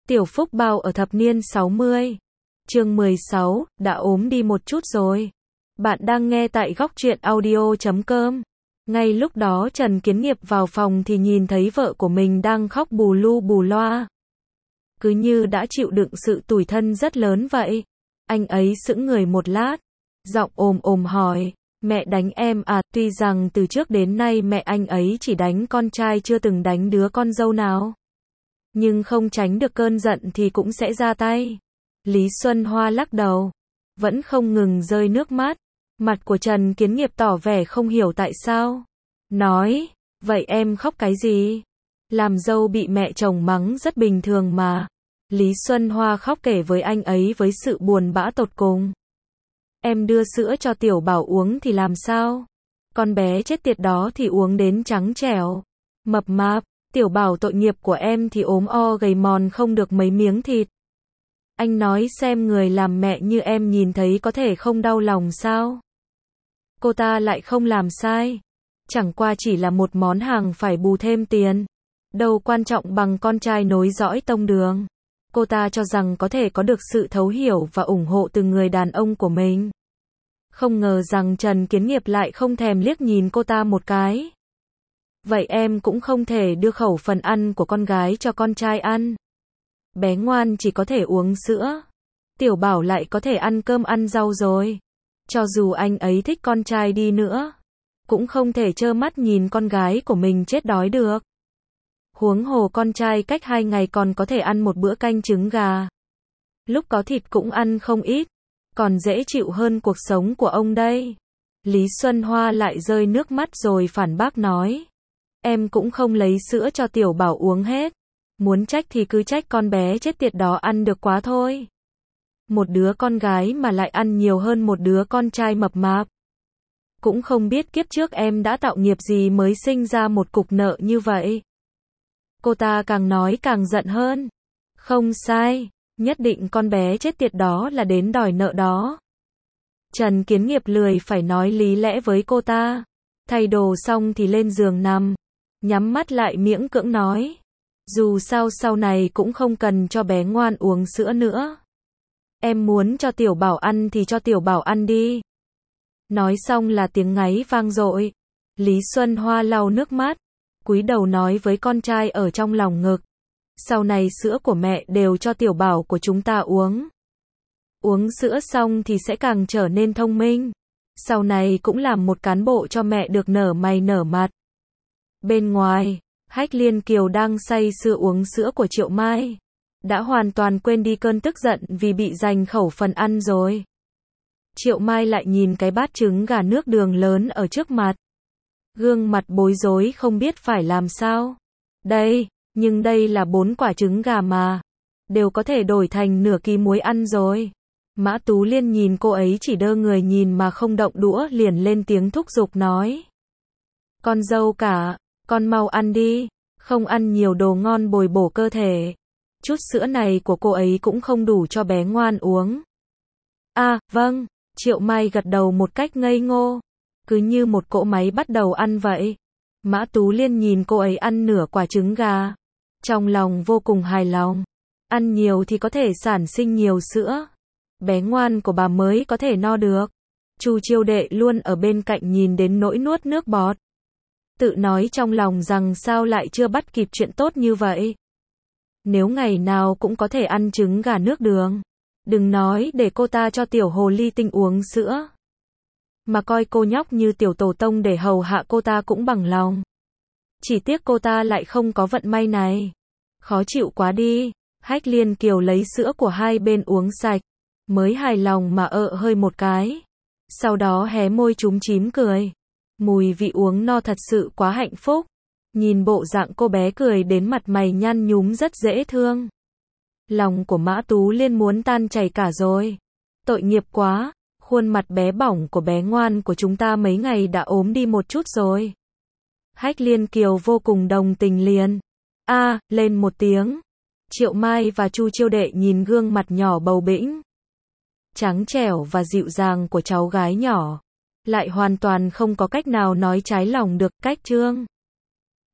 Tiểu Phúc Bao ở thập niên 60. Chương 16, đã ốm đi một chút rồi. Bạn đang nghe tại Góc Truyện Audio.com. Ngay lúc đó Trần Kiến Nghiệp vào phòng thì nhìn thấy vợ của mình đang khóc bù lu bù loa. Cứ như đã chịu đựng sự tủi thân rất lớn vậy. Anh ấy sững người một lát, giọng ồm ồm hỏi, mẹ đánh em à? Tuy rằng từ trước đến nay mẹ anh ấy chỉ đánh con trai chưa từng đánh đứa con dâu nào. Nhưng không tránh được cơn giận thì cũng sẽ ra tay. Lý Xuân Hoa lắc đầu, vẫn không ngừng rơi nước mắt. Mặt của Trần Kiến Nghiệp tỏ vẻ không hiểu tại sao. Nói, vậy em khóc cái gì? Làm dâu bị mẹ chồng mắng rất bình thường mà. Lý Xuân Hoa khóc kể với anh ấy với sự buồn bã tột cùng. Em đưa sữa cho Tiểu Bảo uống thì làm sao? Con bé chết tiệt đó thì uống đến trắng trẻo, mập mạp. Tiểu Bảo tội nghiệp của em thì ốm o gầy mòn không được mấy miếng thịt. Anh nói xem người làm mẹ như em nhìn thấy có thể không đau lòng sao? Cô ta lại không làm sai. Chẳng qua chỉ là một món hàng phải bù thêm tiền. Đâu quan trọng bằng con trai nối dõi tông đường. Cô ta cho rằng có thể có được sự thấu hiểu và ủng hộ từ người đàn ông của mình. Không ngờ rằng Trần Kiến Nghiệp lại không thèm liếc nhìn cô ta một cái. Vậy em cũng không thể đưa khẩu phần ăn của con gái cho con trai ăn. Bé ngoan chỉ có thể uống sữa. Tiểu Bảo lại có thể ăn cơm ăn rau rồi. Cho dù anh ấy thích con trai đi nữa, cũng không thể trơ mắt nhìn con gái của mình chết đói được. Huống hồ con trai cách 2 ngày còn có thể ăn một bữa canh trứng gà. Lúc có thịt cũng ăn không ít, còn dễ chịu hơn cuộc sống của ông đây. Lý Xuân Hoa lại rơi nước mắt rồi phản bác nói. Em cũng không lấy sữa cho Tiểu Bảo uống hết. Muốn trách thì cứ trách con bé chết tiệt đó ăn được quá thôi. Một đứa con gái mà lại ăn nhiều hơn một đứa con trai mập mạp. Cũng không biết kiếp trước em đã tạo nghiệp gì mới sinh ra một cục nợ như vậy. Cô ta càng nói càng giận hơn. Không sai, nhất định con bé chết tiệt đó là đến đòi nợ đó. Trần Kiến Nghiệp lười phải nói lý lẽ với cô ta. Thay đồ xong thì lên giường nằm, nhắm mắt lại miễn cưỡng nói. Dù sao sau này cũng không cần cho bé ngoan uống sữa nữa. Em muốn cho Tiểu Bảo ăn thì cho Tiểu Bảo ăn đi. Nói xong là tiếng ngáy vang dội. Lý Xuân Hoa lau nước mắt, cúi đầu nói với con trai ở trong lòng ngực. Sau này sữa của mẹ đều cho Tiểu Bảo của chúng ta uống. Uống sữa xong thì sẽ càng trở nên thông minh. Sau này cũng làm một cán bộ cho mẹ được nở mày nở mặt. Bên ngoài, Hách Liên Kiều đang say sưa uống sữa của Triệu Mai. Đã hoàn toàn quên đi cơn tức giận vì bị giành khẩu phần ăn rồi. Triệu Mai lại nhìn cái bát trứng gà nước đường lớn ở trước mặt. Gương mặt bối rối không biết phải làm sao. Nhưng đây là 4 quả trứng gà mà. Đều có thể đổi thành nửa ký muối ăn rồi. Mã Tú Liên nhìn cô ấy chỉ đơ người nhìn mà không động đũa liền lên tiếng thúc giục nói. Con dâu cả, con mau ăn đi, không ăn nhiều đồ ngon bồi bổ cơ thể. Chút sữa này của cô ấy cũng không đủ cho bé ngoan uống. Vâng, Triệu Mai gật đầu một cách ngây ngô. Cứ như một cỗ máy bắt đầu ăn vậy. Mã Tú Liên nhìn cô ấy ăn nửa quả trứng gà. Trong lòng vô cùng hài lòng. Ăn nhiều thì có thể sản sinh nhiều sữa. Bé ngoan của bà mới có thể no được. Chu Chiêu Đệ luôn ở bên cạnh nhìn đến nỗi nuốt nước bọt. Tự nói trong lòng rằng sao lại chưa bắt kịp chuyện tốt như vậy. Nếu ngày nào cũng có thể ăn trứng gà nước đường. Đừng nói để cô ta cho tiểu hồ ly tinh uống sữa. Mà coi cô nhóc như tiểu tổ tông để hầu hạ cô ta cũng bằng lòng. Chỉ tiếc cô ta lại không có vận may này. Khó chịu quá đi. Hách Liên Kiều lấy sữa của hai bên uống sạch. Mới hài lòng mà hơi một cái. Sau đó hé môi chúm chím cười. Mùi vị uống no thật sự quá hạnh phúc. Nhìn bộ dạng cô bé cười đến mặt mày nhăn nhúm rất dễ thương. Lòng của Mã Tú Liên muốn tan chảy cả rồi. Tội nghiệp quá, khuôn mặt bé bỏng của bé ngoan của chúng ta mấy ngày đã ốm đi một chút rồi. Hách Liên Kiều vô cùng đồng tình liền. Lên một tiếng. Triệu Mai và Chu Chiêu Đệ nhìn gương mặt nhỏ bầu bĩnh, trắng trẻo và dịu dàng của cháu gái nhỏ. Lại hoàn toàn không có cách nào nói trái lòng được. Cách chương